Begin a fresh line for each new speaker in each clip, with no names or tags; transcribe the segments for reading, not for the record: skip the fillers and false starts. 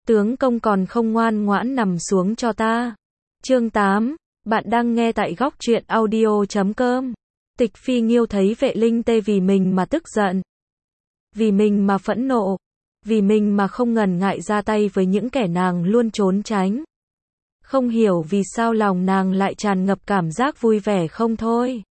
tướng công còn không ngoan ngoãn nằm xuống cho ta. Chương 8, bạn đang nghe tại góc truyện audio.com. Tịch Phi Nghiêu thấy Vệ Linh Tê vì mình mà tức giận, vì mình mà phẫn nộ, vì mình mà không ngần ngại ra tay với những kẻ nàng luôn trốn tránh. Không hiểu vì sao lòng nàng lại tràn ngập cảm giác vui vẻ không thôi.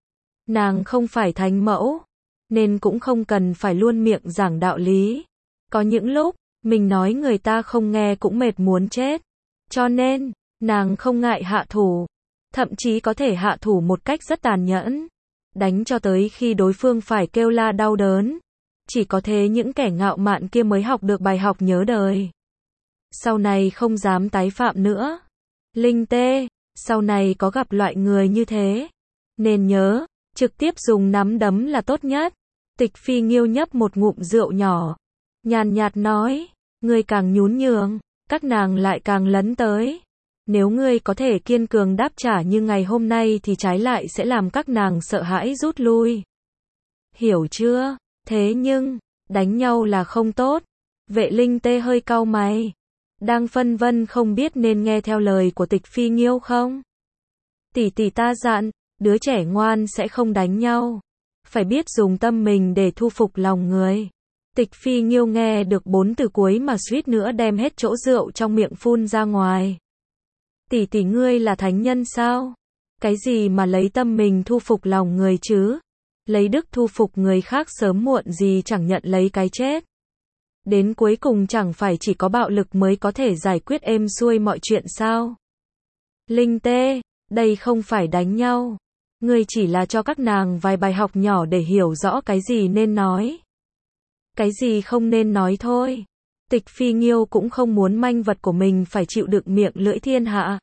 Nàng không phải thánh mẫu, nên cũng không cần phải luôn miệng giảng đạo lý. Có những lúc, mình nói người ta không nghe cũng mệt muốn chết. Cho nên, nàng không ngại hạ thủ. Thậm chí có thể hạ thủ một cách rất tàn nhẫn. Đánh cho tới khi đối phương phải kêu la đau đớn. Chỉ có thế những kẻ ngạo mạn kia mới học được bài học nhớ đời. Sau này không dám tái phạm nữa. Linh Tê, sau này có gặp loại người như thế, nên nhớ, trực tiếp dùng nắm đấm là tốt nhất. Tịch Phi Nghiêu nhấp một ngụm rượu nhỏ, nhàn nhạt nói, ngươi càng nhún nhường, các nàng lại càng lấn tới. Nếu ngươi có thể kiên cường đáp trả như ngày hôm nay thì trái lại sẽ làm các nàng sợ hãi rút lui. Hiểu chưa? Thế nhưng, đánh nhau là không tốt. Vệ Linh Tê hơi cau mày, đang phân vân không biết nên nghe theo lời của Tịch Phi Nghiêu không. Tỷ tỷ ta dặn, đứa trẻ ngoan sẽ không đánh nhau. Phải biết dùng tâm mình để thu phục lòng người. Tịch Phi Nghiêu nghe được 4 từ cuối mà suýt nữa đem hết chỗ rượu trong miệng phun ra ngoài. Tỷ tỷ ngươi là thánh nhân sao? Cái gì mà lấy tâm mình thu phục lòng người chứ? Lấy đức thu phục người khác sớm muộn gì chẳng nhận lấy cái chết. Đến cuối cùng chẳng phải chỉ có bạo lực mới có thể giải quyết êm xuôi mọi chuyện sao? Linh Tê, đây không phải đánh nhau. Ngươi chỉ là cho các nàng vài bài học nhỏ để hiểu rõ cái gì nên nói, cái gì không nên nói thôi. Tịch Phi Nghiêu cũng không muốn manh vật của mình phải chịu đựng miệng lưỡi thiên hạ.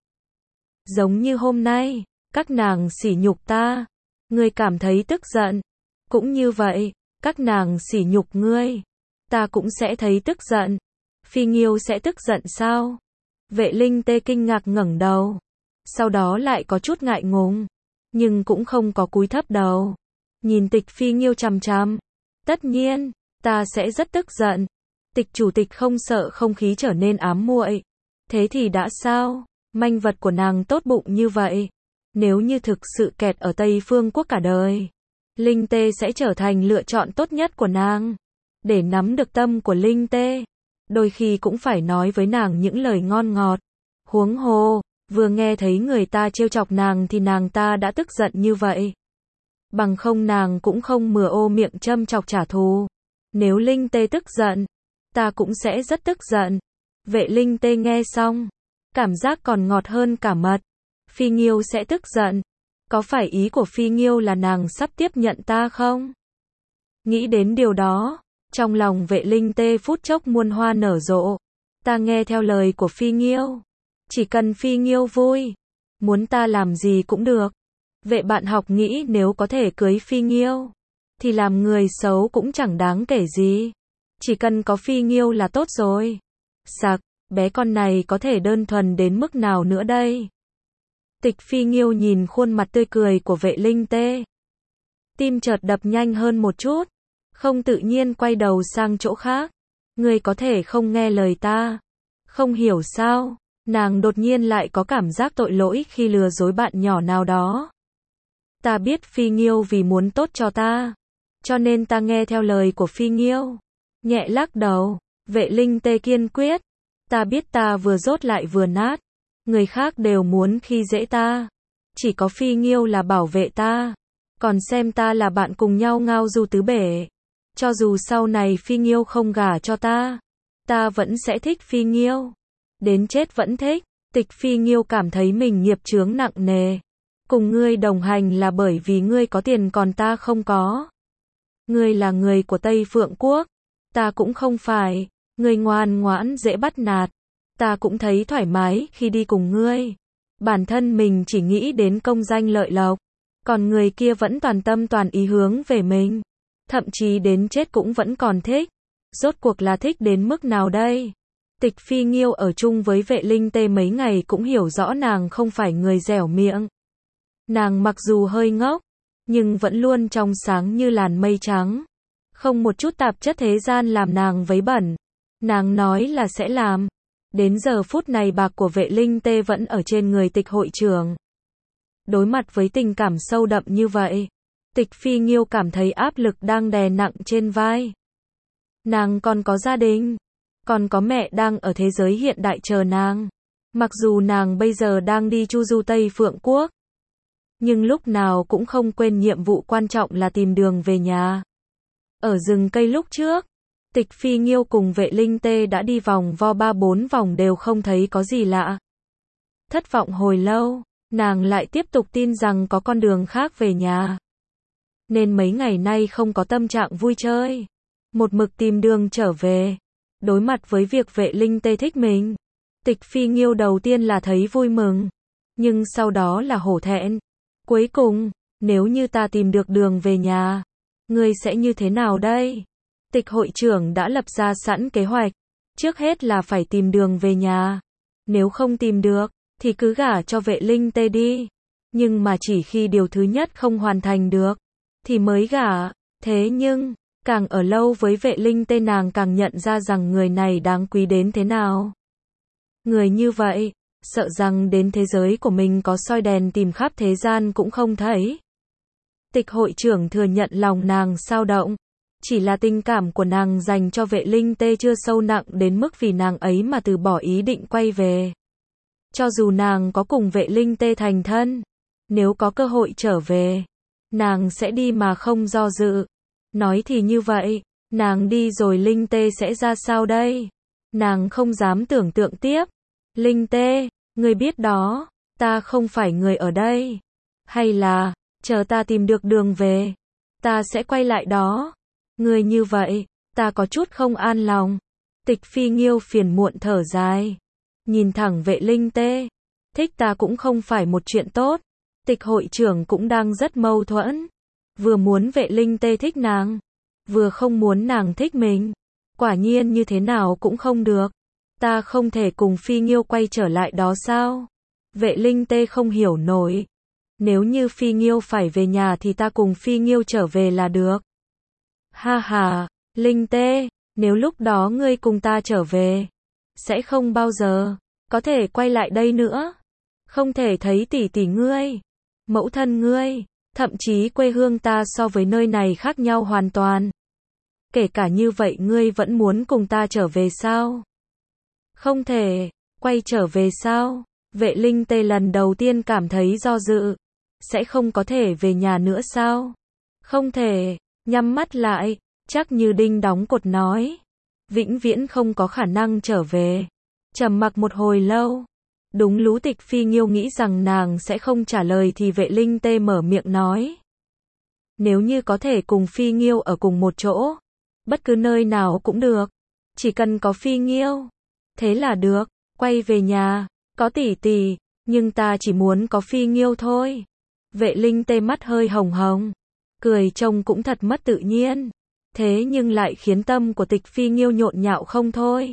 Giống như hôm nay, các nàng sỉ nhục ta, ngươi cảm thấy tức giận. Cũng như vậy, các nàng sỉ nhục ngươi, ta cũng sẽ thấy tức giận. Phi Nghiêu sẽ tức giận sao? Vệ Linh Tê kinh ngạc ngẩng đầu, sau đó lại có chút ngại ngùng, nhưng cũng không có cúi thấp đầu. Nhìn Tịch Phi Nghiêu chằm chằm. Tất nhiên, ta sẽ rất tức giận. Tịch chủ tịch không sợ không khí trở nên ám muội. Thế thì đã sao? Manh vật của nàng tốt bụng như vậy. Nếu như thực sự kẹt ở Tây Phương Quốc cả đời, Linh Tê sẽ trở thành lựa chọn tốt nhất của nàng. Để nắm được tâm của Linh Tê, đôi khi cũng phải nói với nàng những lời ngon ngọt. Huống hồ, vừa nghe thấy người ta trêu chọc nàng thì nàng ta đã tức giận như vậy. Bằng không nàng cũng không mửa ô miệng châm chọc trả thù. Nếu Linh Tê tức giận, ta cũng sẽ rất tức giận. Vệ Linh Tê nghe xong, cảm giác còn ngọt hơn cả mật. Phi Nghiêu sẽ tức giận. Có phải ý của Phi Nghiêu là nàng sắp tiếp nhận ta không? Nghĩ đến điều đó, trong lòng Vệ Linh Tê phút chốc muôn hoa nở rộ. Ta nghe theo lời của Phi Nghiêu. Chỉ cần Phi Nghiêu vui, muốn ta làm gì cũng được. Vệ bạn học nghĩ nếu có thể cưới Phi Nghiêu, thì làm người xấu cũng chẳng đáng kể gì. Chỉ cần có Phi Nghiêu là tốt rồi. Sặc, bé con này có thể đơn thuần đến mức nào nữa đây? Tịch Phi Nghiêu nhìn khuôn mặt tươi cười của Vệ Linh Tê, tim chợt đập nhanh hơn một chút, không tự nhiên quay đầu sang chỗ khác. Ngươi có thể không nghe lời ta. Không hiểu sao, nàng đột nhiên lại có cảm giác tội lỗi khi lừa dối bạn nhỏ nào đó. Ta biết Phi Nghiêu vì muốn tốt cho ta, cho nên ta nghe theo lời của Phi Nghiêu. Nhẹ lắc đầu, Vệ Linh Tê kiên quyết. Ta biết ta vừa dốt lại vừa nát. Người khác đều muốn khi dễ ta. Chỉ có Phi Nghiêu là bảo vệ ta. Còn xem ta là bạn cùng nhau ngao du tứ bể. Cho dù sau này Phi Nghiêu không gả cho ta, ta vẫn sẽ thích Phi Nghiêu. Đến chết vẫn thích. Tịch Phi Nghiêu cảm thấy mình nghiệp chướng nặng nề. Cùng ngươi đồng hành là bởi vì ngươi có tiền còn ta không có. Ngươi là người của Tây Phượng Quốc, ta cũng không phải. Ngươi ngoan ngoãn dễ bắt nạt, ta cũng thấy thoải mái khi đi cùng ngươi. Bản thân mình chỉ nghĩ đến công danh lợi lộc, còn người kia vẫn toàn tâm toàn ý hướng về mình. Thậm chí đến chết cũng vẫn còn thích. Rốt cuộc là thích đến mức nào đây? Tịch Phi Nghiêu ở chung với Vệ Linh Tê mấy ngày cũng hiểu rõ nàng không phải người dẻo miệng. Nàng mặc dù hơi ngốc, nhưng vẫn luôn trong sáng như làn mây trắng. Không một chút tạp chất thế gian làm nàng vấy bẩn. Nàng nói là sẽ làm, Đến giờ phút này bạc của Vệ Linh Tê vẫn ở trên người Tịch hội trưởng. Đối mặt với tình cảm sâu đậm như vậy, Tịch Phi Nghiêu cảm thấy áp lực đang đè nặng trên vai. Nàng còn có gia đình, còn có mẹ đang ở thế giới hiện đại chờ nàng. Mặc dù nàng bây giờ đang đi chu du Tây Phượng Quốc, nhưng lúc nào cũng không quên nhiệm vụ quan trọng là tìm đường về nhà. Ở rừng cây lúc trước, Tịch Phi Nghiêu cùng Vệ Linh Tê đã đi vòng vo 3-4 vòng đều không thấy có gì lạ. Thất vọng hồi lâu, nàng lại tiếp tục tin rằng có con đường khác về nhà. Nên mấy ngày nay không có tâm trạng vui chơi, một mực tìm đường trở về. Đối mặt với việc Vệ Linh Tê thích mình, Tịch Phi Nghiêu đầu tiên là thấy vui mừng, nhưng sau đó là hổ thẹn. Cuối cùng, nếu như ta tìm được đường về nhà, ngươi sẽ như thế nào đây? Tịch hội trưởng đã lập ra sẵn kế hoạch, trước hết là phải tìm đường về nhà. Nếu không tìm được, thì cứ gả cho Vệ Linh Tê đi. Nhưng mà chỉ khi điều thứ nhất không hoàn thành được, thì mới gả. Thế nhưng, càng ở lâu với Vệ Linh Tê nàng càng nhận ra rằng người này đáng quý đến thế nào. Người như vậy, sợ rằng đến thế giới của mình có soi đèn tìm khắp thế gian cũng không thấy. Tịch hội trưởng thừa nhận lòng nàng dao động, chỉ là tình cảm của nàng dành cho Vệ Linh Tê chưa sâu nặng đến mức vì nàng ấy mà từ bỏ ý định quay về. Cho dù nàng có cùng Vệ Linh Tê thành thân, nếu có cơ hội trở về, nàng sẽ đi mà không do dự. Nói thì như vậy, nàng đi rồi Linh Tê sẽ ra sao đây? Nàng không dám tưởng tượng tiếp. Linh Tê, ngươi biết đó, ta không phải người ở đây. Hay là, chờ ta tìm được đường về, ta sẽ quay lại đó. Ngươi như vậy, ta có chút không an lòng. Tịch Phi Nghiêu phiền muộn thở dài, nhìn thẳng Vệ Linh Tê. Thích ta cũng không phải một chuyện tốt. Tịch hội trưởng cũng đang rất mâu thuẫn. Vừa muốn Vệ Linh Tê thích nàng, vừa không muốn nàng thích mình. Quả nhiên như thế nào cũng không được. Ta không thể cùng Phi Nghiêu quay trở lại đó sao? Vệ Linh Tê không hiểu nổi. Nếu như Phi Nghiêu phải về nhà thì ta cùng Phi Nghiêu trở về là được. Ha ha, Linh Tê, nếu lúc đó ngươi cùng ta trở về, sẽ không bao giờ có thể quay lại đây nữa. Không thể thấy tỷ tỷ ngươi, mẫu thân ngươi, thậm chí quê hương ta so với nơi này khác nhau hoàn toàn. Kể cả như vậy ngươi vẫn muốn cùng ta trở về sao? Không thể, quay trở về sao? Vệ Linh Tê lần đầu tiên cảm thấy do dự. Sẽ không có thể về nhà nữa sao? Không thể, nhắm mắt lại, chắc như đinh đóng cột nói. Vĩnh viễn không có khả năng trở về. Trầm mặc một hồi lâu. Đúng lúc Tịch Phi Nghiêu nghĩ rằng nàng sẽ không trả lời thì Vệ Linh Tê mở miệng nói. Nếu như có thể cùng Phi Nghiêu ở cùng một chỗ, bất cứ nơi nào cũng được. Chỉ cần có Phi Nghiêu, thế là được. Quay về nhà, có tỷ tỷ, nhưng ta chỉ muốn có Phi Nghiêu thôi. Vệ Linh Tê mắt hơi hồng hồng, cười trông cũng thật mất tự nhiên. Thế nhưng lại khiến tâm của Tịch Phi Nghiêu nhộn nhạo không thôi.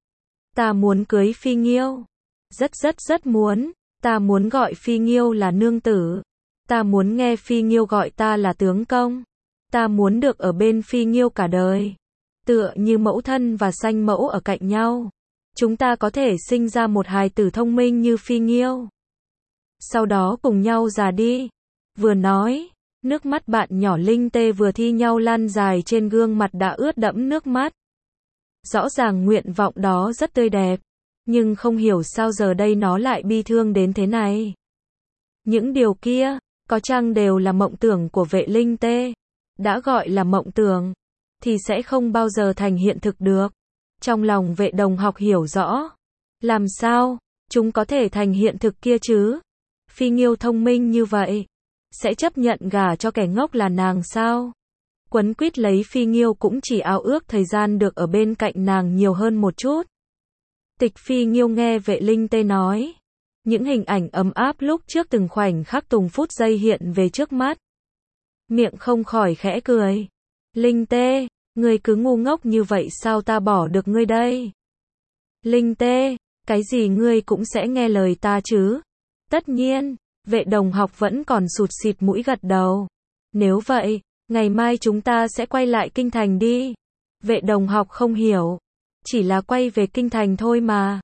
Ta muốn cưới Phi Nghiêu. Rất muốn. Ta muốn gọi Phi Nghiêu là nương tử. Ta muốn nghe Phi Nghiêu gọi ta là tướng công. Ta muốn được ở bên Phi Nghiêu cả đời. Tựa như mẫu thân và sanh mẫu ở cạnh nhau. Chúng ta có thể sinh ra một hài tử thông minh như Phi Nghiêu. Sau đó cùng nhau già đi. Vừa nói, nước mắt bạn nhỏ Linh Tê vừa thi nhau lan dài trên gương mặt đã ướt đẫm nước mắt. Rõ ràng nguyện vọng đó rất tươi đẹp, nhưng không hiểu sao giờ đây nó lại bi thương đến thế này. Những điều kia, có chăng đều là mộng tưởng của Vệ Linh Tê. Đã gọi là mộng tưởng, thì sẽ không bao giờ thành hiện thực được. Trong lòng Vệ Đồng Học hiểu rõ. Làm sao, chúng có thể thành hiện thực kia chứ? Phi Nghiêu thông minh như vậy, sẽ chấp nhận gả cho kẻ ngốc là nàng sao? Quấn quýt lấy Phi Nghiêu cũng chỉ ao ước thời gian được ở bên cạnh nàng nhiều hơn một chút. Tịch Phi Nghiêu nghe Vệ Linh Tê nói. Những hình ảnh ấm áp lúc trước từng khoảnh khắc từng phút giây hiện về trước mắt. Miệng không khỏi khẽ cười. Linh Tê, ngươi cứ ngu ngốc như vậy sao ta bỏ được ngươi đây? Linh Tê, cái gì ngươi cũng sẽ nghe lời ta chứ? Tất nhiên, Vệ Đồng Học vẫn còn sụt sịt mũi gật đầu. Nếu vậy, ngày mai chúng ta sẽ quay lại Kinh Thành đi. Vệ Đồng Học không hiểu. Chỉ là quay về Kinh Thành thôi mà.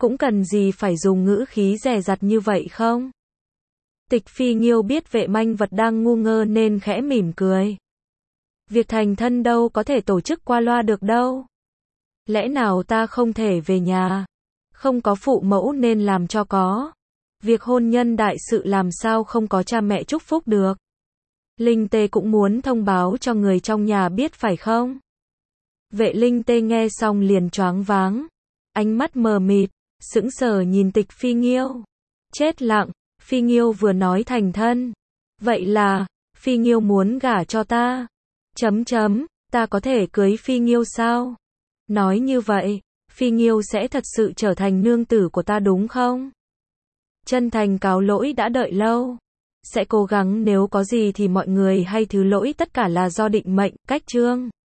cũng cần gì phải dùng ngữ khí dè dặt như vậy không? Tịch Phi Nghiêu biết Vệ Manh Vật đang ngu ngơ nên khẽ mỉm cười. Việc thành thân đâu có thể tổ chức qua loa được đâu. Lẽ nào ta không thể về nhà? Không có phụ mẫu nên làm cho có. Việc hôn nhân đại sự làm sao không có cha mẹ chúc phúc được. Linh Tê cũng muốn thông báo cho người trong nhà biết phải không? Vệ Linh Tê nghe xong liền choáng váng. Ánh mắt mờ mịt, sững sờ nhìn Tịch Phi Nghiêu. Chết lặng, Phi Nghiêu vừa nói thành thân. Vậy là, Phi Nghiêu muốn gả cho ta. Ta có thể cưới Phi Nghiêu sao? Nói như vậy, Phi Nghiêu sẽ thật sự trở thành nương tử của ta đúng không? Chân thành cáo lỗi đã đợi lâu. Sẽ cố gắng nếu có gì thì mọi người hay thứ lỗi tất cả là do định mệnh, cách chương.